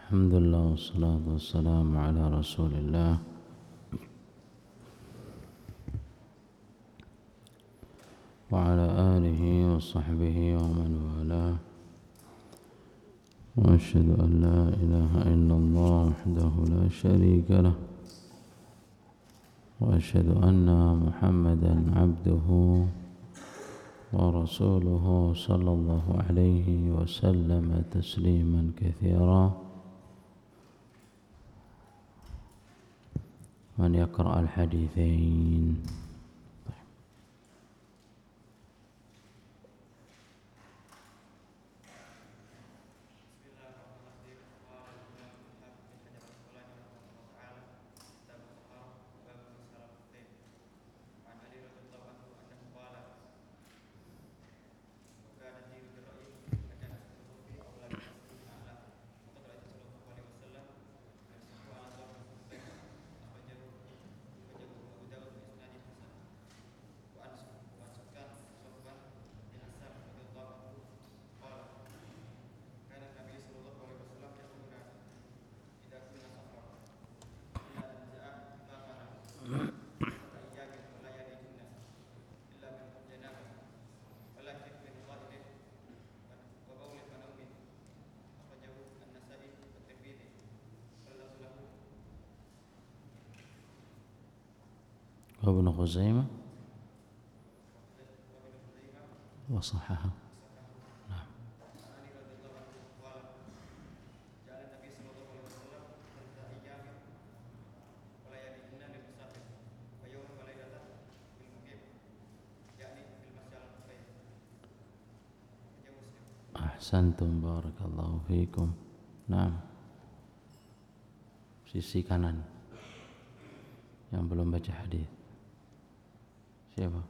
Alhamdulillah wassalatu wassalamu ala Rasulillah wa ala alihi wa sahbihi wa man walah. Wa asyhadu an la ilaha illallah wahdahu la syarika lah wa asyhadu anna Muhammadan abduhu wa rasuluhu sallallahu alaihi wa sallam tasliman katsira. Man yaqra' al-haditsain. Ibn Khuzaimah wa sahaha. Nah. Ahsantum barakallahu fiikum. Nah. Sisi kanan yang belum baca hadis. Siapa?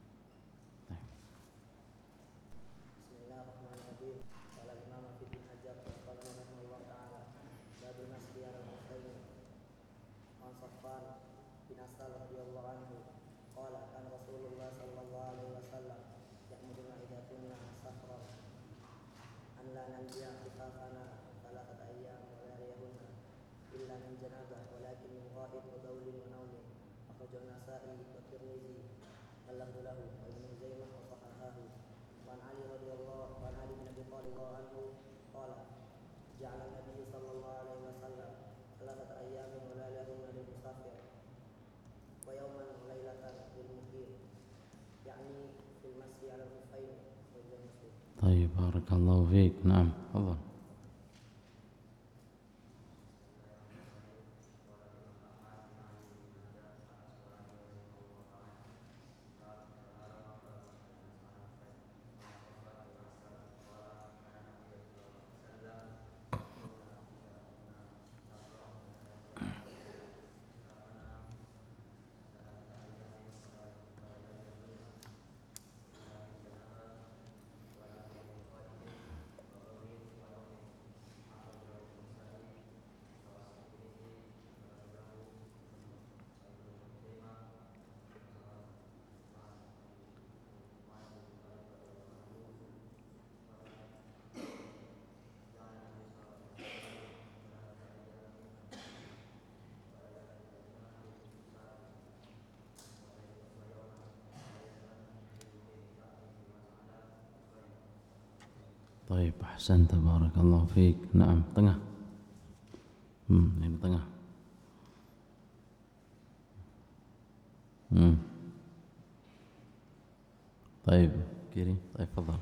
Bismillahirrahmanirrahim. Qala Imam Ibnu Hajar rahimahullah taala, babul masjid al-Husaini. An Safwan bin Asal radhiyallahu anhu qala kana Rasulullah sallallahu alaihi wasallam ya'muruna idza kunna safran an la nanzi'a khifafana thalathata ayyam wa la yarihunna illa min janabah walakin min ghaib wa bawlin wa nawmin. Akhrajahu Nasa'i wa Tirmidzi واللفظ له وابن خزيمة وصححه. وعن علي رضي الله وعن علي بن أبي طالب رضي الله عنه قال جعل النبي صلى الله عليه وسلم 3 أيام ولياليهن للمسافر ويوما وليلة للمقيم يعني في المسي على الخفين. طيب بارك الله فيك. نعم تفضل. Baik, ahsan, tabarakallahu fiik. Naam, tengah. Ini tengah. Baik, kiri. Baik, tafadhal.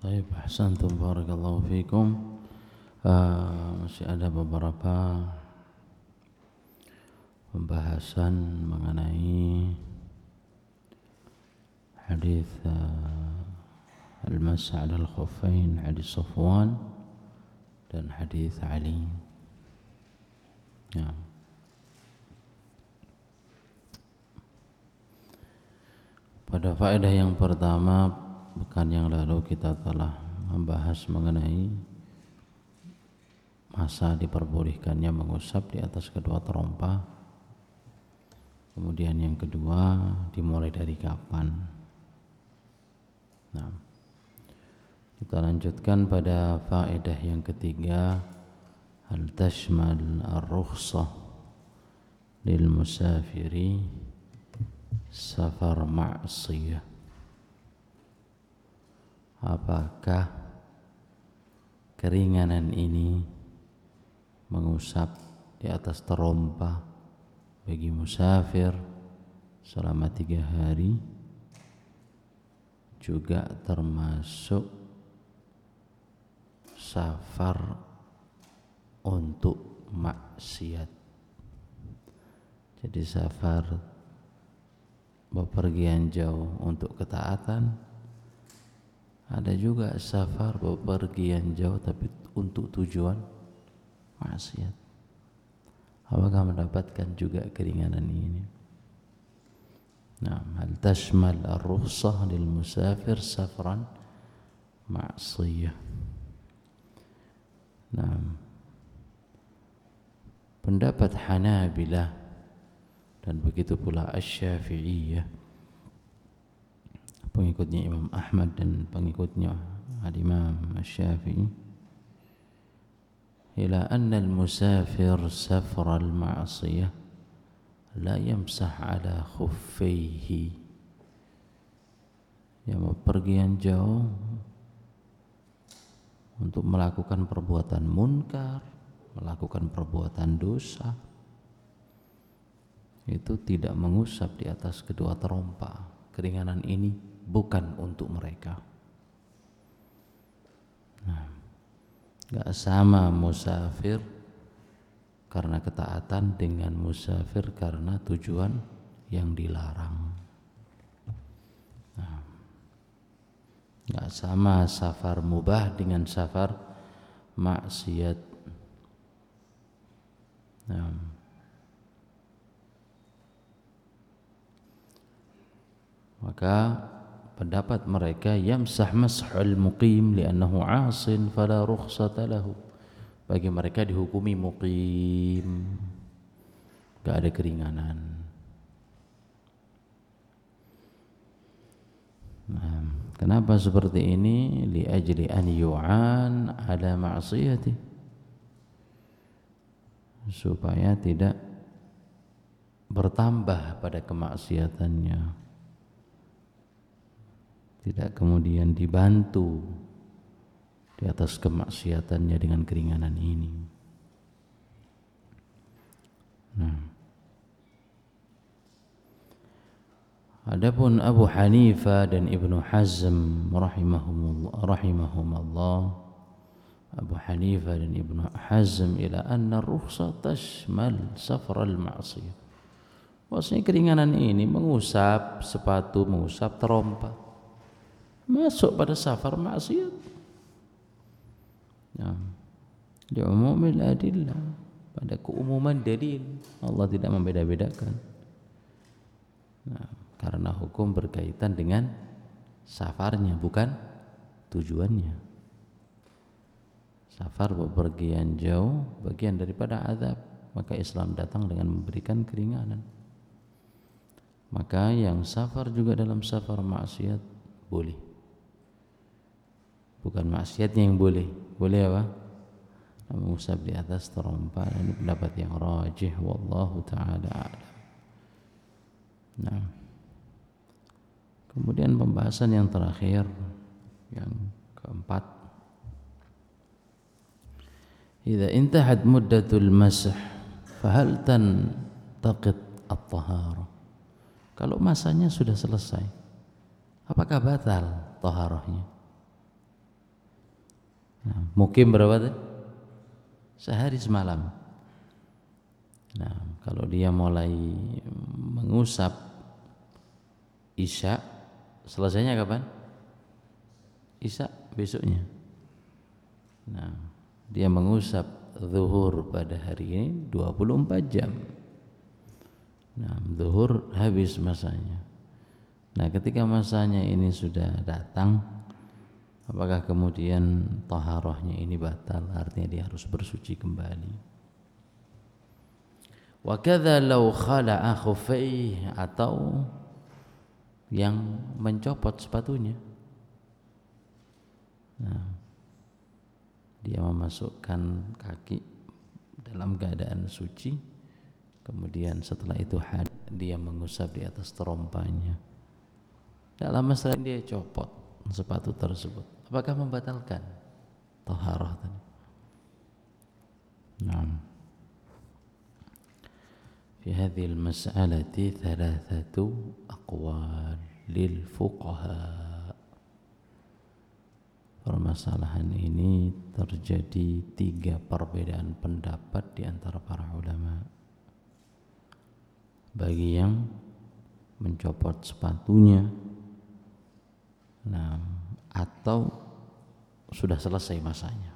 Baik, ahsantum, barakallahu fikum. Masih ada beberapa pembahasan mengenai hadis al-mas' 'ala al-khuffain, hadis Safwan dan hadis Ali. Ya. Pada faedah yang pertama, pekan yang lalu kita telah membahas mengenai masa diperbolehkannya mengusap di atas kedua terompa. Kemudian yang kedua, dimulai dari kapan. Nah, kita lanjutkan pada faedah yang ketiga, hal tashmal ar-rukhsah lil musafiri safar ma'siyah. Apakah keringanan ini mengusap di atas terompa bagi musafir selama 3 hari juga termasuk safar untuk maksiat? Jadi safar bepergian jauh untuk ketaatan, ada juga safar bepergian jauh tapi untuk tujuan maksiat. Apakah mendapatkan juga keringanan ini? Nah, hal tashmal ar-rukhsah lil musafir safran ma'siyah. Nah, pendapat Hanabilah dan begitu pula Asy-Syafi'iyah, pengikutnya Imam Ahmad dan pengikutnya Al-Imam Asy-Syafi'i, ila anna al-musafir safar al-ma'siyah la yamsah ala khuffaihi. Yang bepergian jauh untuk melakukan perbuatan munkar, melakukan perbuatan dosa, itu tidak mengusap di atas kedua terompa. Keringanan ini bukan untuk mereka. Nah, gak sama musafir karena ketaatan dengan musafir karena tujuan yang dilarang. Nah, gak sama safar mubah dengan safar maksiat. Nah, maka pendapat mereka yamsah mashul muqim li'annahu 'asin fala rukhsata lahu. Bagi mereka dihukumi muqim, enggak ada keringanan. Nah, kenapa seperti ini? Li ajli an yu'an ala ma'siyati, supaya tidak bertambah pada kemaksiatannya, tidak kemudian dibantu di atas kemaksiatannya dengan keringanan ini. Nah, adapun Abu Hanifah dan Ibnu Hazm rahimahumallah, Abu Hanifah dan Ibnu Hazm ila anna rukhsah tashmal safar al-ma'siyah. Maksudnya keringanan ini mengusap sepatu, mengusap terompa, masuk pada safar maksiat. Nah, di umumil adillah, pada keumuman dalil, Allah tidak membeda-bedakan. Nah, karena hukum berkaitan dengan safarnya, bukan tujuannya. Safar bepergian jauh bagian daripada azab, maka Islam datang dengan memberikan keringanan. Maka yang safar juga dalam safar maksiat boleh, bukan maksiatnya yang boleh. Boleh apa? Mengusap di atas terompa. Ini pendapat yang rajih, wallahu ta'ala a'lam. Nah, kemudian pembahasan yang terakhir, yang keempat, idza intahat muddatul masah fahal tantaqid at-taharah. Kalau masanya sudah selesai, apakah batal taharahnya? Nah, mukim berapa tuh? Sehari semalam. Nah, kalau dia mulai mengusap Isya, selesainya kapan? Isya besoknya. Nah, dia mengusap zuhur pada hari ini 24 jam. Nah, zuhur habis masanya. Nah, ketika masanya ini sudah datang, apakah kemudian taharahnya ini batal? Artinya dia harus bersuci kembali. Wa kadza law khala'a khuffaihi, atau yang mencopot sepatunya. Nah, dia memasukkan kaki dalam keadaan suci, kemudian setelah itu dia mengusap di atas terompanya. Dalam masalah dia copot sepatu tersebut, apakah membatalkan taharah tadi? Nah, fi hadhihi al-mas'alati thalathatu aqwal lil fuqaha. Permasalahan ini terjadi 3 perbedaan pendapat di antara para ulama. Bagi yang mencopot sepatunya, nah, atau sudah selesai masanya.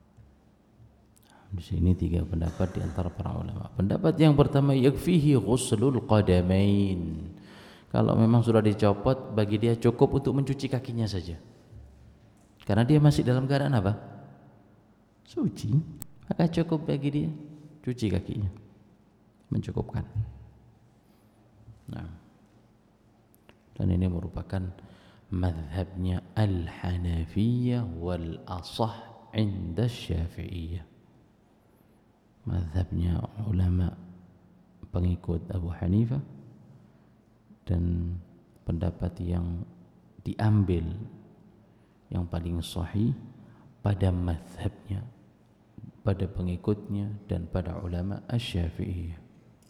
Di sini 3 pendapat di antara para ulama. Pendapat yang pertama, yakfihi ghuslul qadamain. Kalau memang sudah dicopot, bagi dia cukup untuk mencuci kakinya saja. Karena dia masih dalam keadaan apa? Suci. Maka cukup bagi dia cuci kakinya. Mencukupkan. Nah, dan ini merupakan mazhabnya Al-Hanafiyah wal asah inda Syafi'iyah. Mazhabnya ulama pengikut Abu Hanifah, dan pendapat yang diambil yang paling sahih pada mazhabnya, pada pengikutnya, dan pada ulama Asy-Syafi'iyah.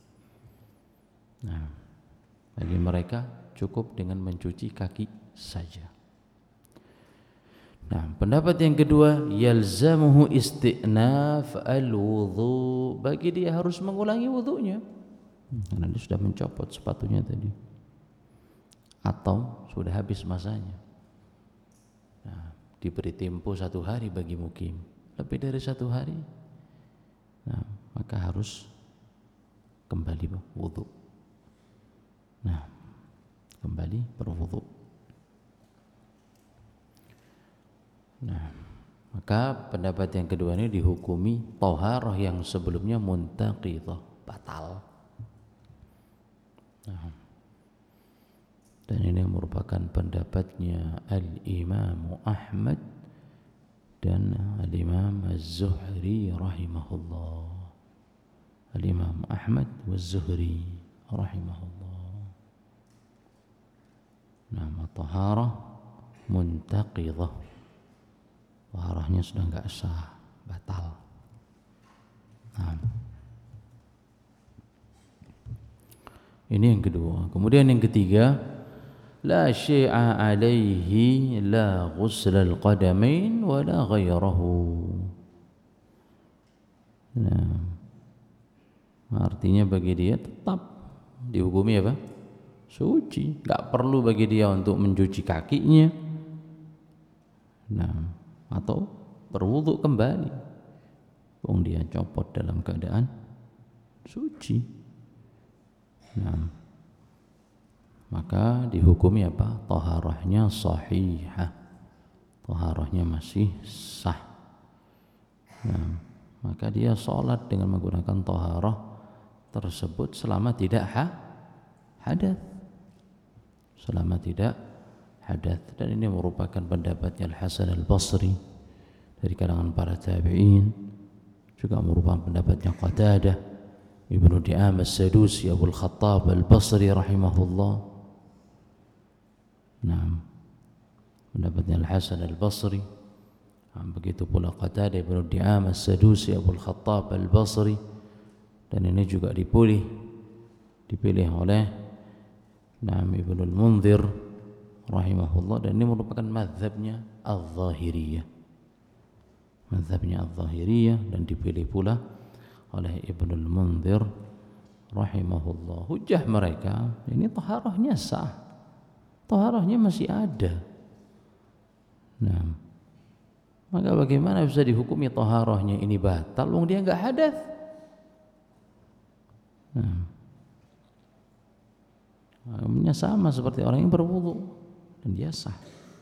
Nah, bagi mereka cukup dengan mencuci kaki saja. Nah, pendapat yang kedua, yalzamuhu isti'naf al-wudhu. Bagi dia harus mengulangi wudunya, karena dia sudah mencopot sepatunya tadi, atau sudah habis masanya. Nah, diberi tempo 1 hari bagi mukim, lebih dari 1 hari, nah, maka harus kembali berwudu. Nah, kembali berwudu. Nah, maka pendapat yang kedua ini dihukumi taharah yang sebelumnya muntaqidah, batal. Nah, dan ini merupakan pendapatnya Al-Imam Ahmad dan Al-Imam Az-Zuhri rahimahullah. Al-Imam Ahmad wa Az-Zuhri rahimahullah. Nama taharah muntaqidah, taharahnya sudah enggak sah, batal. Nah, ini yang kedua. Kemudian yang ketiga, la syai'a alaihi la ghusl al-qadamain wa la ghairahu. Nah, artinya bagi dia tetap dihukumi apa? Suci, enggak perlu bagi dia untuk mencuci kakinya. Nah, atau berwudu kembali. Wong dia copot dalam keadaan suci. Nah, maka dihukumi apa? Taharahnya sahihah, taharahnya masih sah. Nah, maka dia sholat dengan menggunakan taharah tersebut selama tidak hadas, selama tidak hadas. Dan ini merupakan pendapatnya Al-Hasan Al-Basri dari kalangan para tabi'in, juga merupakan pendapatnya Qatadah, Ibnu Di'amah As-Sadusi, Abu Al-Khattab Al-Basri rahimahullah. Nah, pendapatnya Al-Hasan Al-Basri, begitu pula Qatadah, Ibnu Di'amah As-Sadusi, Abu Al-Khattab Al-Basri. Dan ini juga dipilih oleh Ibnu Al-Munzir rahimahullah, dan ini merupakan mazhabnya Al-Zahiriyah. mazhabnya Adz-Dzahiriyah, dan dipilih pula oleh Ibnul Mundzir rahimahullah. Hujjah mereka ini taharahnya sah, taharahnya masih ada. Nah, maka bagaimana bisa dihukumi taharahnya ini batal wong dia enggak hadas? Nah, sama seperti orang yang berwudu dan dia sah.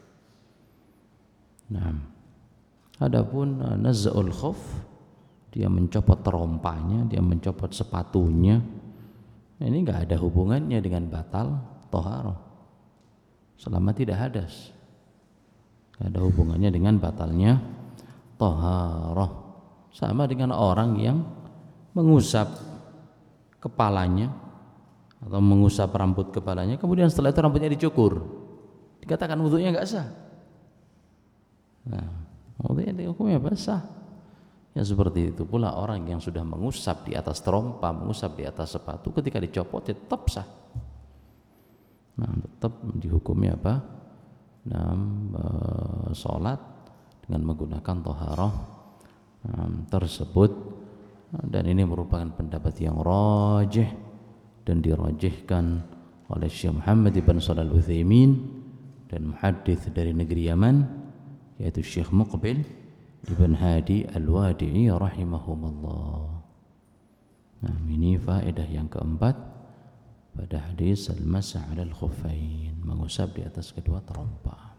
Nah, adapun naz'ul khuf, dia mencopot terompanya, dia mencopot sepatunya, ini enggak ada hubungannya dengan batal taharah selama tidak hadas. Enggak ada hubungannya dengan batalnya taharah. Sama dengan orang yang mengusap kepalanya atau mengusap rambut kepalanya, kemudian setelah itu rambutnya dicukur, dikatakan wudunya enggak sah. Nah, wudunya hukumnya basah. Ya seperti itu pula orang yang sudah mengusap di atas terompa, mengusap di atas sepatu, ketika dicopot ya tetap sah. Nah, tetap dihukumi apa? Nah, sholat dengan menggunakan taharah tersebut, dan ini merupakan pendapat yang rajih dan dirajihkan oleh Syekh Muhammad ibn Shalih Al-Utsaimin dan muhaddits dari negeri Yaman, yaitu Syekh Muqbil ibn Hadi Al-Wadi'i rahimahumullah. Nah, ini faedah yang keempat pada hadis al-masah 'alal khuffain, mengusap di atas kedua terompa.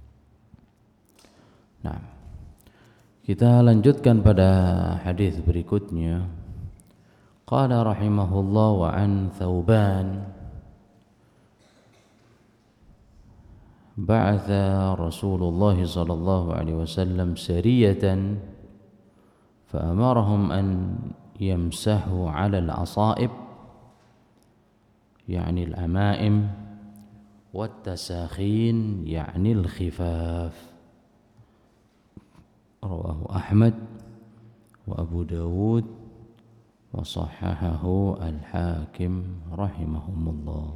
Nah, kita lanjutkan pada hadis berikutnya. Qala rahimahullah wa an Thauban ba'atha Rasulullah sallallahu alaihi wasallam sariyatan fa'amarahum an yamsahu 'ala al-'asa'ib يعني الأمائم والتساخين يعني الخفاف. رواه أحمد وأبو داود وصححه الحاكم رحمهم الله.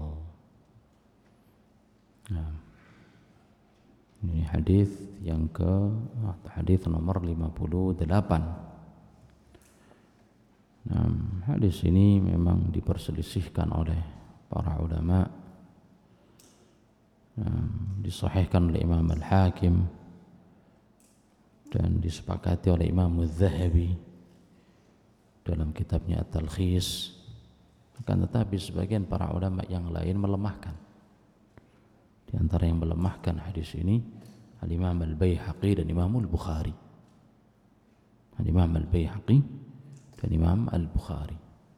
Nah, ini hadis yang hadis nomor 58. Nah, hadis ini memang diperselisihkan oleh para ulama, disahihkan oleh Imam Al-Hakim dan disepakati oleh Imam Az-Zahabi dalam kitabnya At-Talkhis. Akan tetapi sebagian para ulama yang lain melemahkan. Di antara yang melemahkan hadis ini Al-Imam Al-Baihaqi dan Imam Al-Bukhari. Al-Imam Al-Baihaqi dan Imam Al-Bukhari.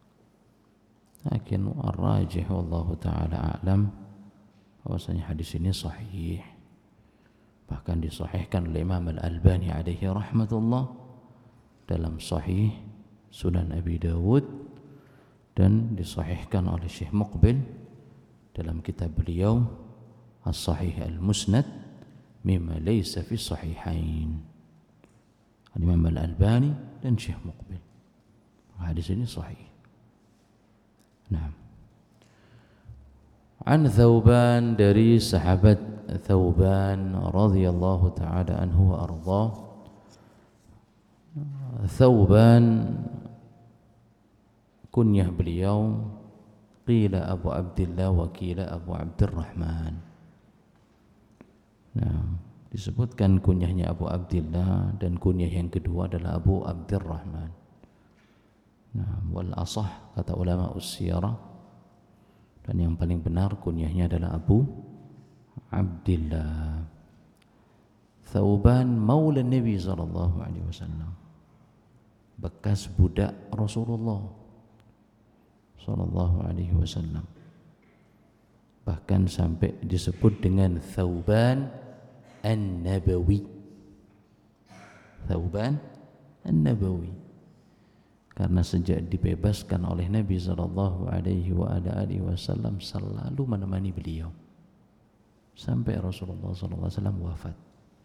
Lakin ar-rajih wallahu ta'ala a'lam bahwasanya hadis ini sahih, bahkan disahihkan oleh Imam Al-Albani alaihi rahmatullah dalam sahih Sunan Abi Dawud, dan disahihkan oleh Syekh Muqbil dalam kitab beliau As-Sahih Al-Musnad mimma laysa fi sahihain. Imam Al-Albani dan Syekh Muqbil, hadis ini sahih. Nah, an Thauban, dari sahabat Thauban radhiyallahu ta'ala anhu wa ardhah. Thauban kunyah beliau qila Abu Abdillah wa qila Abu Abdurrahman. Nah, disebutkan kunyahnya Abu Abdillah dan kunyah yang kedua adalah Abu Abdurrahman. Nah, wal asah kata ulama usyarah, dan yang paling benar kunyahnya adalah Abu Abdillah. Thauban maula Nabi sallallahu alaihi wasallam, bekas budak Rasulullah sallallahu alaihi wasallam. Bahkan sampai disebut dengan Thauban An-Nabawi. Thauban An-Nabawi, karena sejak dibebaskan oleh Nabi sallallahu alaihi wasallam selalu menemani beliau sampai Rasulullah sallallahu alaihi wasallam wafat.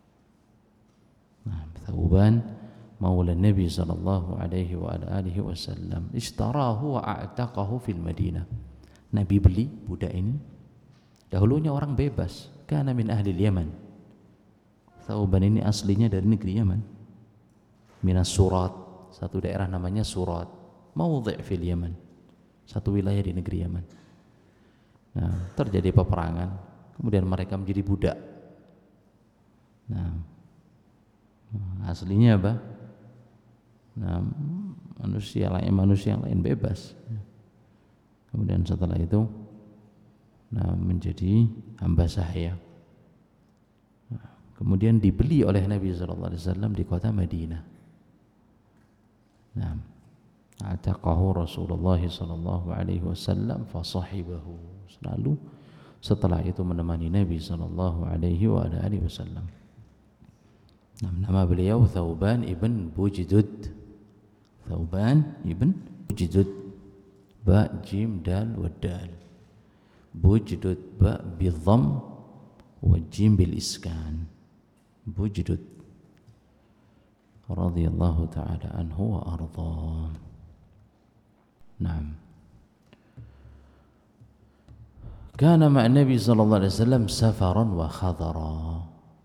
Nah, Thauban maula Nabi sallallahu alaihi wasallam ishtarahu wa a'taqahu fil Madinah. Nabi beli budak ini, dahulunya orang bebas, kana min ahli Yaman. Thauban ini aslinya dari negeri Yaman. Minas Surat, satu daerah namanya Surat, maudhi' fil Yaman, satu wilayah di negeri Yaman. Nah, terjadi peperangan, kemudian mereka menjadi budak. Nah, aslinya apa? Nah, manusia yang lain bebas. Kemudian setelah itu, nah, menjadi hamba sahaya. Nah, kemudian dibeli oleh Nabi SAW di kota Madinah. Nah, ataqahu Rasulullah SAW fasahibahu. Selalu setelah itu menemani Nabi SAW. Nama beliau Thauban ibn Bujdud. Thauban ibn Bujdud, ba jim dal wa dal. Bujdud ba bi dhamm wa jim bil iskan. Bujdud radhiyallahu ta'ala anhu wa arda. Naam. Kana ma'a Nabi sallallahu alaihi wasallam safaran wa khadara.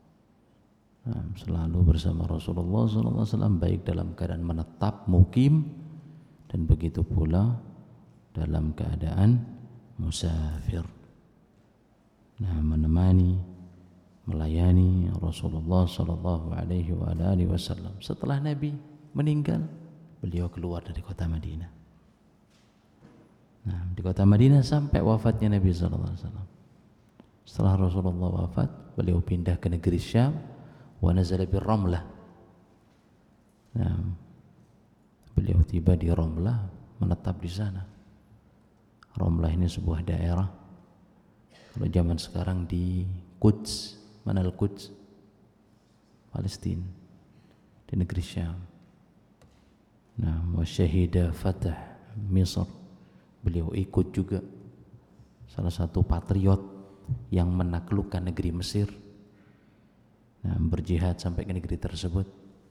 Selalu bersama Rasulullah SAW, baik dalam keadaan menetap mukim dan begitu pula dalam keadaan musafir. Nah, menemani, melayani Rasulullah SAW. Setelah Nabi meninggal, beliau keluar dari kota Madinah. Nah, di kota Madinah sampai wafatnya Nabi SAW. Setelah Rasulullah wafat, beliau pindah ke negeri Syam. Wa nazala bir Ramlah. Nah, beliau tiba di Ramlah, menetap di sana. Ramlah ini sebuah daerah, kalau zaman sekarang di Quds, mana Al-Quds? Palestina, di negeri Syam. Nah, wa syahida fatah Misr. Beliau ikut juga salah satu patriot yang menaklukkan negeri Mesir. Nah, berjihad sampai ke negeri tersebut.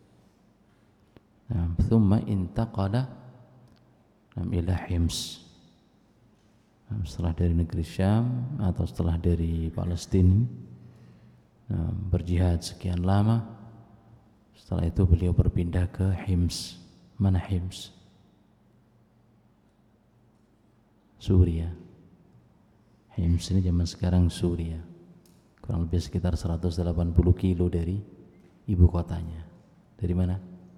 Nah, thumma intaqala ila Hims. Nah, setelah dari negeri Syam atau setelah dari Palestina, nah, berjihad sekian lama. Setelah itu beliau berpindah ke Hims. Mana Hims? Suria. Hims ini zaman sekarang Suria. Kurang lebih sekitar 180 kilo dari ibu kotanya. Dari mana?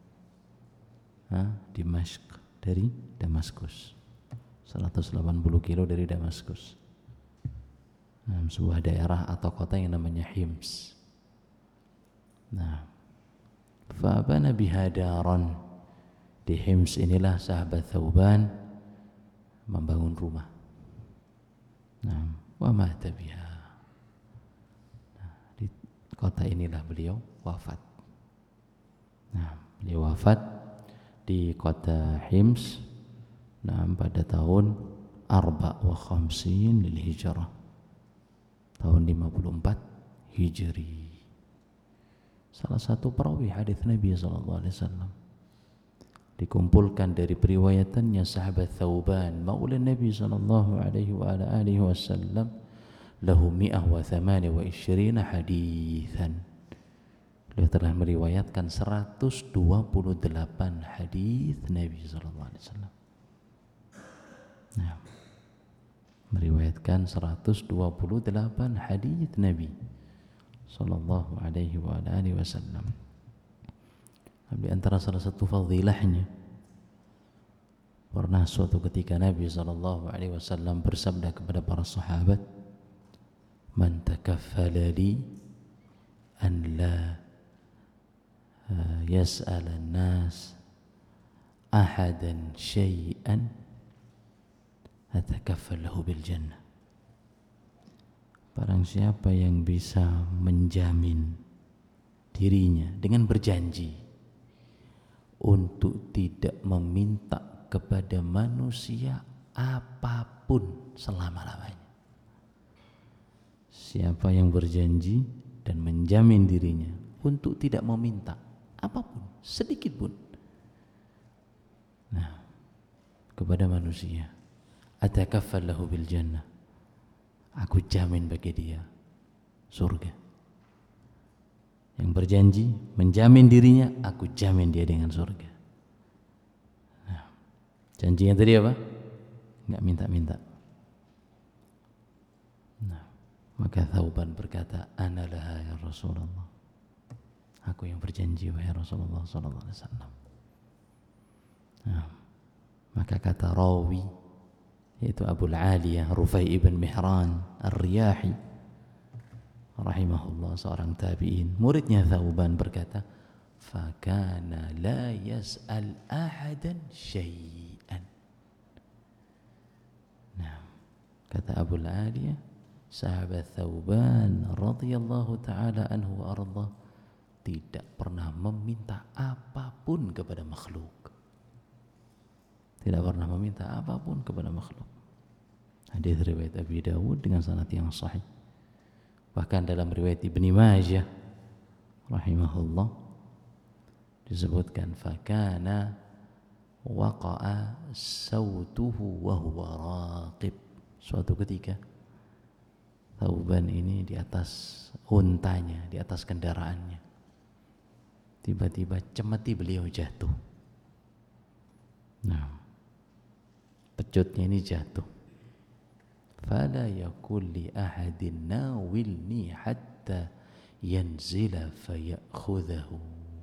Dimashq, dari Damaskus. 180 kilo dari Damaskus. Nah, sebuah daerah atau kota yang namanya Hims. Nah, fa'abana bihadaran. Di Hims inilah sahabat Thauban membangun rumah. Nah, wa mata biha. Kota inilah beliau wafat. Nah, beliau wafat di kota Hims, nah, pada tahun 54 lil hijrah, tahun 54 Hijri. Salah satu perawi hadis Nabi SAW. Dikumpulkan dari periwayatannya sahabat Thauban maula Nabi SAW, lahu 128 haditsan. Beliau telah meriwayatkan 128 hadis Nabi sallallahu alaihi wasallam. Nah, meriwayatkan 128 hadis Nabi sallallahu alaihi wasallam. Di antara salah satu fadilahnya, pernah suatu ketika Nabi sallallahu alaihi wasallam bersabda kepada para sahabat, man takaffala li an la yas'al an-nas ahadan syai'an atakaffal lahu bil jannah. Barang siapa yang bisa menjamin dirinya dengan berjanji untuk tidak meminta kepada manusia apapun selama-lamanya. Siapa yang berjanji dan menjamin dirinya untuk tidak meminta apapun, sedikit pun, nah, kepada manusia, atakaffal lahu bil jannah, aku jamin bagi dia surga. yang berjanji menjamin dirinya, aku jamin dia dengan surga. Nah, janjinya tadi apa? Enggak minta-minta. Nah, maka Thauban berkata, ana laha ya Rasulullah, aku yang berjanji wahai Rasulullah sallallahu alaihi wasallam. Nah, maka kata rawi, yaitu Abu Aliyah Rufai ibn Mihran Ar-Riyahi rahimahullah, seorang tabi'in, muridnya Thauban, berkata, fakana la yas'al ahadan syai'an. Nah, kata Abu Aliyah, sahabat Thauban radhiyallahu taala anhu wa arda, tidak pernah meminta apapun kepada makhluk. Tidak pernah meminta apapun kepada makhluk. Hadis riwayat Abi Dawud dengan sanad yang sahih. Bahkan dalam riwayat Ibnu Majah rahimahullah disebutkan, fakana waqa'a sautuhu wa huwa raqib. Suatu ketika Thauban ini di atas untanya, di atas kendaraannya, tiba-tiba cemeti beliau jatuh. Nah, pecutnya ini jatuh. Fala yakul li ahadin nawilni hatta yanzila fayakhudhahu.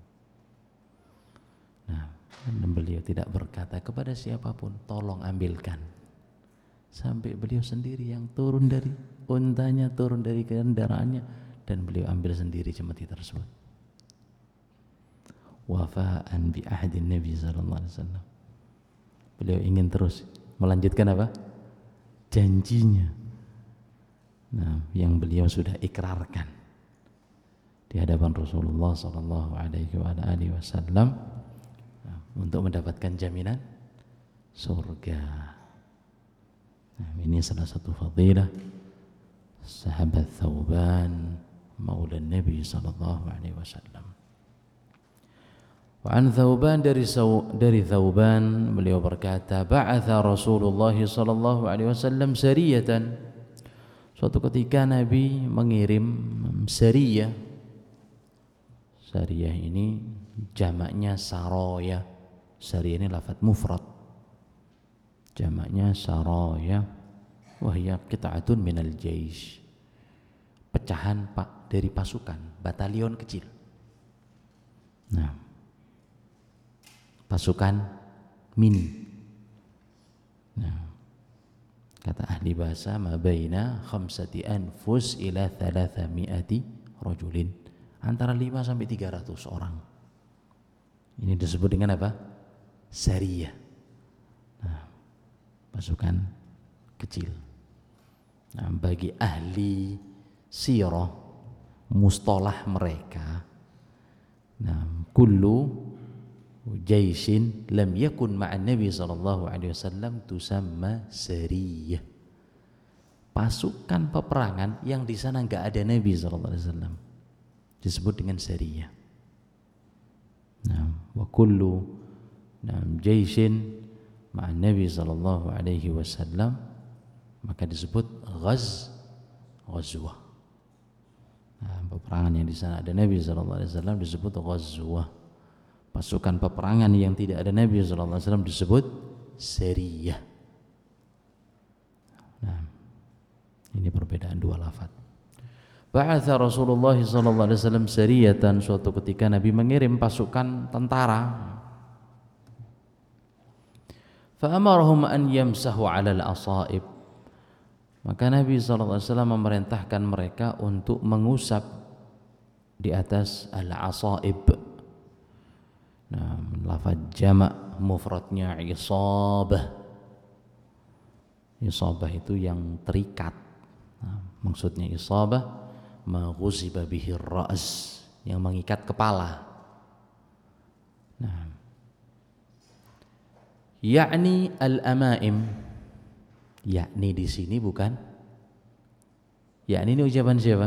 Nah, dan beliau tidak berkata kepada siapapun, tolong ambilkan, sampai beliau sendiri yang turun dari untanya, turun dari kendaraannya, dan beliau ambil sendiri cemeti tersebut. Wafa'an bi ahdin Nabi sallallahu alaihi wasallam. Beliau ingin terus melanjutkan apa? Janjinya. Nah, yang beliau sudah ikrarkan di hadapan Rasulullah sallallahu alaihi wasallam, nah, untuk mendapatkan jaminan surga. Nah, ini salah satu fadilah sahabat Thauban maula Nabi sallallahu alaihi wasallam. Wa an Thauban, dari Thauban beliau berkata, ba'atha Rasulullah sallallahu alaihi wasallam sariyatan. Suatu ketika Nabi mengirim sariyah. Sariyah ini jamaknya saraya. Sariyah ini lafaz mufrad. Jamaknya saraya, wahya qita'atun minal jaish. Pecahan dari pasukan, batalion kecil. Nah, pasukan mini. Nah, kata ahli bahasa, ma baina khamsati anfus ila 300 rajulin, antara 5 sampai 300 orang. Ini disebut dengan apa? Sariyah. Nah, pasukan kecil. Nah, bagi ahli sirah, mustalah mereka, nah, kullu jaisin lam yakun ma'an Nabi sallallahu alaihi wasallam tusamma sariyah. Pasukan peperangan yang di sana enggak ada Nabi sallallahu alaihi wasallam disebut dengan sariyah. Nah, wa kullu jaisin ma'an Nabi sallallahu alaihi wasallam maka disebut ghazwah. Nah, peperangan yang di sana ada Nabi sallallahu alaihi wasallam disebut ghazwah. Pasukan peperangan yang tidak ada Nabi sallallahu alaihi wasallam disebut sariyah. Nah, ini perbedaan dua lafaz. Ba'atha Rasulullah sallallahu alaihi wasallam sariyatan, suatu ketika Nabi mengirim pasukan tentara. Fa amarahum an yamsahu 'ala al-asaib. Maka Nabi sallallahu alaihi wasallam memerintahkan mereka untuk mengusap di atas al-asaib. Nah, lafaz jamak mufradnya isabah. Isabah itu yang terikat. Nah, maksudnya isabah ma ghuziba bihi ar-ra's, yang mengikat kepala. Nah, yakni al-amaim. Yakni di sini bukan. Yakni ini ucapan siapa?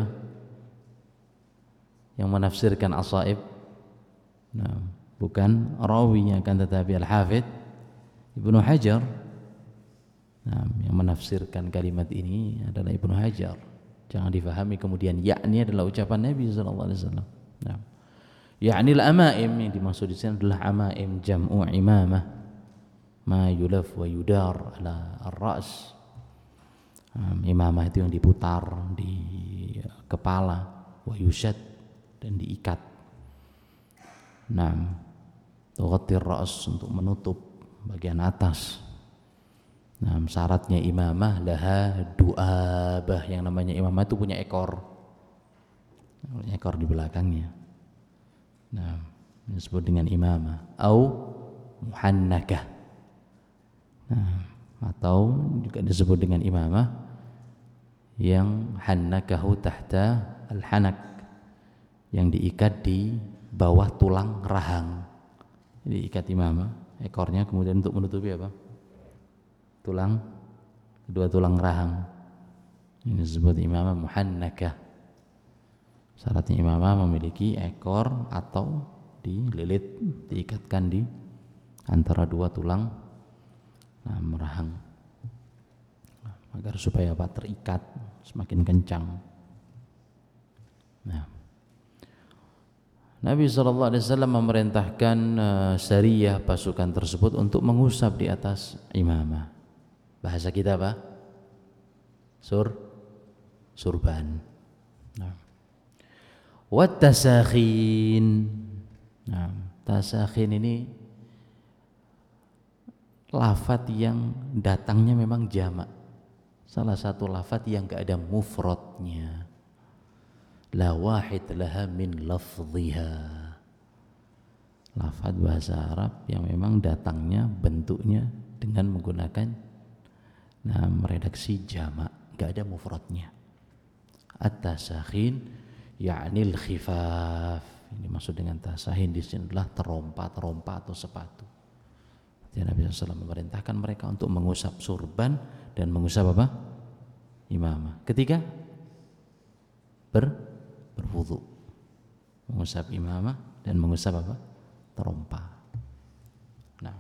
Yang menafsirkan asaib. Nah, bukan rawinya, akan tetapi Al-Hafidz Ibnu Hajar. Nah, yang menafsirkan kalimat ini adalah Ibnu Hajar. Jangan difahami kemudian yakni adalah ucapan Nabi sallallahu alaihi wasallam. Nah, yakni al-amaim yang dimaksud di sini adalah amaim jam'u imamah ma yulaf wa yudar ala ar-ra's. Imamah itu yang diputar di kepala, wa yushad dan diikat. Nah, tughattir ra's untuk menutup bagian atas. Nah, syaratnya imamah laha du'abah, yang namanya imamah itu punya ekor. Ekor di belakangnya. Nah, disebut dengan imamah au muhannakah. Nah, atau juga disebut dengan imamah yang hannakahu tahta al-hanak, yang diikat di bawah tulang rahang. Jadi ikat imamah, ekornya kemudian untuk menutupi apa? Tulang, kedua tulang rahang. Ini disebut imamah muhannakah. Syaratnya imamah memiliki ekor atau dililit, diikatkan di antara dua tulang rahang, agar supaya apa? Terikat semakin kencang. Nah, Nabi SAW memerintahkan sariyah pasukan tersebut untuk mengusap di atas imamah. Bahasa kita apa? Surban. Nah. Wat tasakhin. Nah, tasakhin ini lafadz yang datangnya memang jamak. Salah satu lafadz yang enggak ada mufradnya. La wahid laha min lafdhiha. Lafadz bahasa Arab yang memang datangnya, bentuknya dengan menggunakan redaksi jamak, enggak ada mufradnya. At-tasakhin yakni al-khifaf. Ini maksud dengan tasakhin di sini adalah terompa atau sepatu. Nabi SAW memerintahkan mereka untuk mengusap surban dan mengusap apa? Imamah. Ketika berwudu, mengusap imamah dan mengusap apa? Terompa. Nah,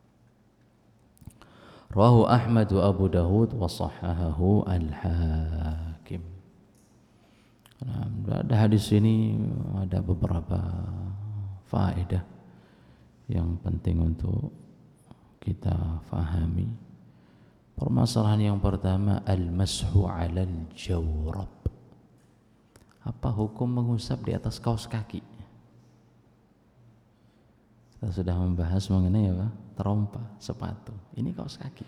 rawahu Ahmad wa Abu Dawud wa sahahahu al-Hakim. Nah, pada hadis ini ada beberapa faedah yang penting untuk kita fahami. Permasalahan yang pertama, al-mashu 'alal jawrab. Apa hukum mengusap di atas kaos kaki? Kita sudah membahas mengenai apa? Terompa, sepatu. Ini kaos kaki.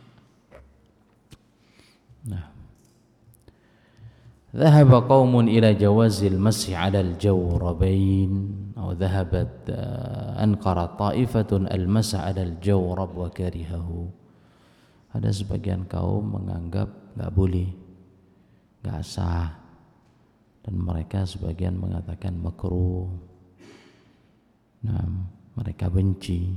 Nah, ذهب قوم إلى جواز المسح على الجوربين أو ذهبت أنكر طائفة المسح على الجورب وكرهه. Ada sebagian kaum menganggap enggak boleh, enggak sah, dan mereka sebagian mengatakan makruh. Nah, mereka benci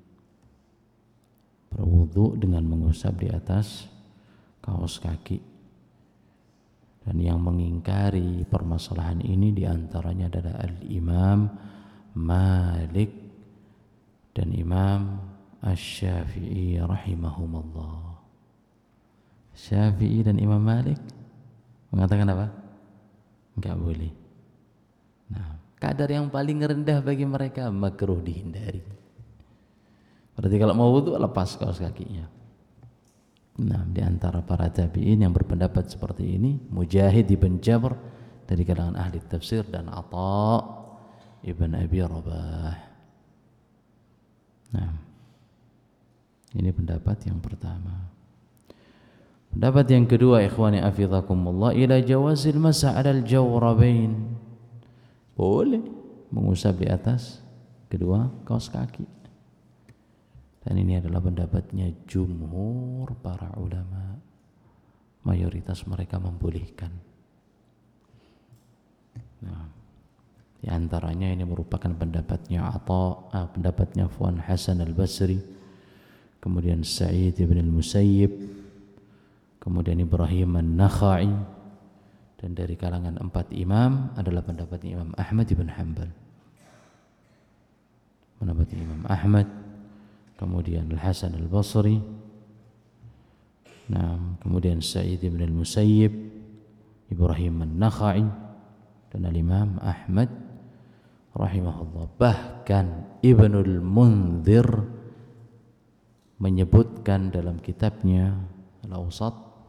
berwudu dengan mengusap di atas kaos kaki. Dan yang mengingkari permasalahan ini diantaranya adalah Al-Imam Malik dan Imam Asy-Syafi'i rahimahumullah. Syafi'i dan Imam Malik mengatakan apa? Enggak boleh. Nah, kadar yang paling rendah bagi mereka makruh, dihindari. Berarti kalau mau wudu lepas kaos kakinya. Nah, di antara para tabi'in yang berpendapat seperti ini, Mujahid ibn Jabr dari kalangan ahli tafsir dan Atha ibn Abi Rabah. Nah, ini pendapat yang pertama. Pendapat yang kedua, ikhwani afizakumullah, ila jawazil masah 'alal jawrabain. Boleh mengusap di atas kedua kaos kaki. Dan ini adalah pendapatnya jumhur para ulama. Mayoritas mereka membolehkan. Nah, di antaranya ini merupakan pendapatnya pendapatnya Fuan Hasan al-Basri, kemudian Sa'id ibn al-Musayyib, kemudian Ibrahim an-Nakhai, dan dari kalangan 4 imam adalah pendapatnya Imam Ahmad ibn Hanbal. Pendapatnya Imam Ahmad, kemudian Al-Hasan al-Basri, nah, kemudian Sa'id ibn al-Musayyib, Ibrahim an-Nakhai, dan Al-Imam Ahmad rahimahullah. Bahkan Ibnul Munzir menyebutkan dalam kitabnya Al-Awsat,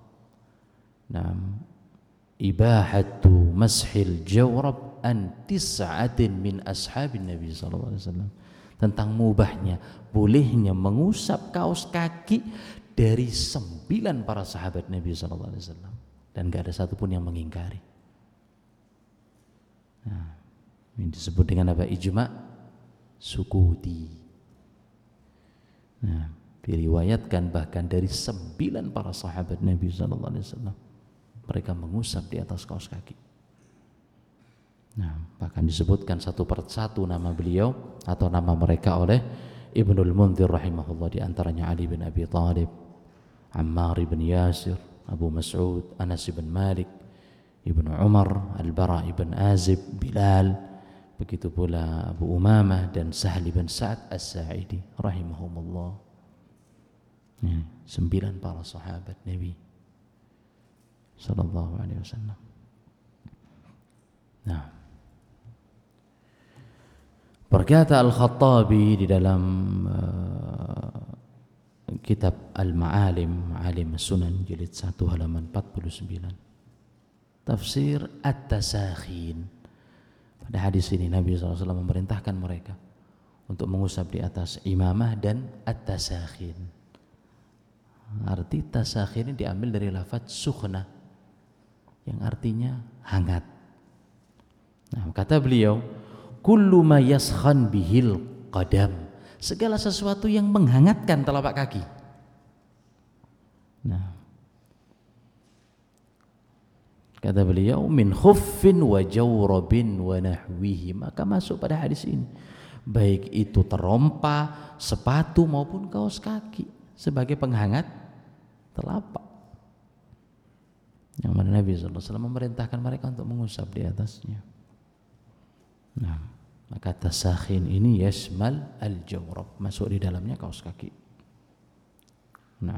ibahatu mashil jawrab an tis'atin min ashabin Nabi sallallahu alaihi wasallam, tentang mubahnya, bolehnya mengusap kaos kaki dari 9 para sahabat Nabi sallallahu alaihi wasallam, dan enggak ada satupun yang mengingkari. Nah, ini disebut dengan apa? Ijma' sukuti. Nah, diriwayatkan bahkan dari 9 para sahabat Nabi sallallahu alaihi wasallam mereka mengusap di atas kaos kaki. Nah, bahkan disebutkan satu persatu nama beliau atau nama mereka oleh Ibnul Munzir rahimahullah, di antaranya Ali bin Abi Thalib, Ammar bin Yasir, Abu Mas'ud, Anas bin Malik, Ibnu Umar, Al-Bara bin Azib, Bilal, begitu pula Abu Umamah dan Sahli bin Sa'ad As-Sa'idi rahimahumullah. 9 para sahabat Nabi sallallahu alaihi wasallam. Nah, berkata Al-Khattabi di dalam kitab Al-Ma'alim, Ma'alim Sunan jilid 1 halaman 49, tafsir At-Tasakhin. Pada hadis ini Nabi SAW memerintahkan mereka untuk mengusap di atas imamah dan At-Tasakhin. Arti tasakhin ini diambil dari lafaz sukhna, yang artinya hangat. Nah, kata beliau, kullu ma yaskhan bihil qadam, segala sesuatu yang menghangatkan telapak kaki. Nah, kata beliau, min khuffin wa jawrabin wa nahwihi, maka masuk pada hadis ini, baik itu terompa, sepatu maupun kaos kaki, sebagai penghangat telapak, yang mana Nabi SAW memerintahkan mereka untuk mengusap di atasnya. Nah, maka tasakhin ini yasmal al-jawrab, masuk di dalamnya kaos kaki. Nah,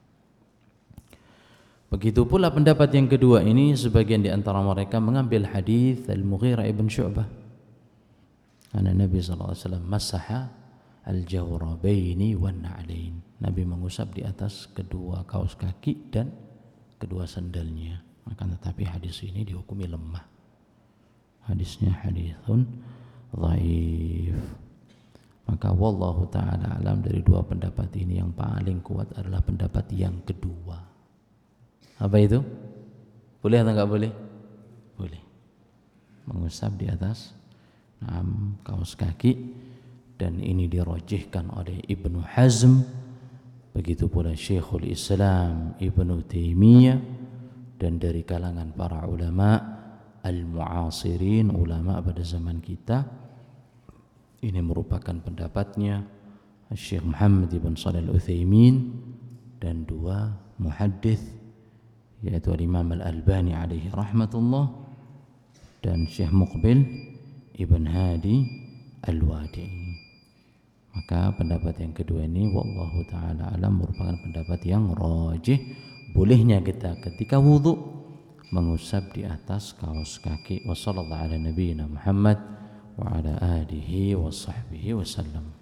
begitu pula pendapat yang kedua ini, sebagian di antara mereka mengambil hadis Al-Mughirah ibn Syu'bah, karena Nabi SAW masaha al-jawrabaini wan na'lain, Nabi mengusap di atas kedua kaos kaki dan kedua sandalnya. Akan tetapi hadis ini dihukumi lemah, hadisnya haditsun dhaif. Maka wallahu ta'ala alam, dari dua pendapat ini yang paling kuat adalah pendapat yang kedua. Apa itu? Boleh atau enggak boleh? Boleh mengusap di atas kaos kaki, dan ini dirajihkan oleh Ibnu Hazm, begitu pula Syekhul Islam Ibnu Taimiyah, dan dari kalangan para ulama al-mu'asirin, ulama pada zaman kita, ini merupakan pendapatnya Syekh Muhammad ibn Shalih Al-Utsaimin dan dua muhaddits, yaitu Imam Al-Albani alaihi rahmatullah dan Syekh Muqbil ibn Hadi Al-Wadi'i. Maka pendapat yang kedua ini wallahu ta'ala alam merupakan pendapat yang rajih, bolehnya kita ketika wudu mengusap di atas kaos kaki. Wassallallahu ala nabiyyina Muhammad wa ala alihi wa sahbihi wasallam.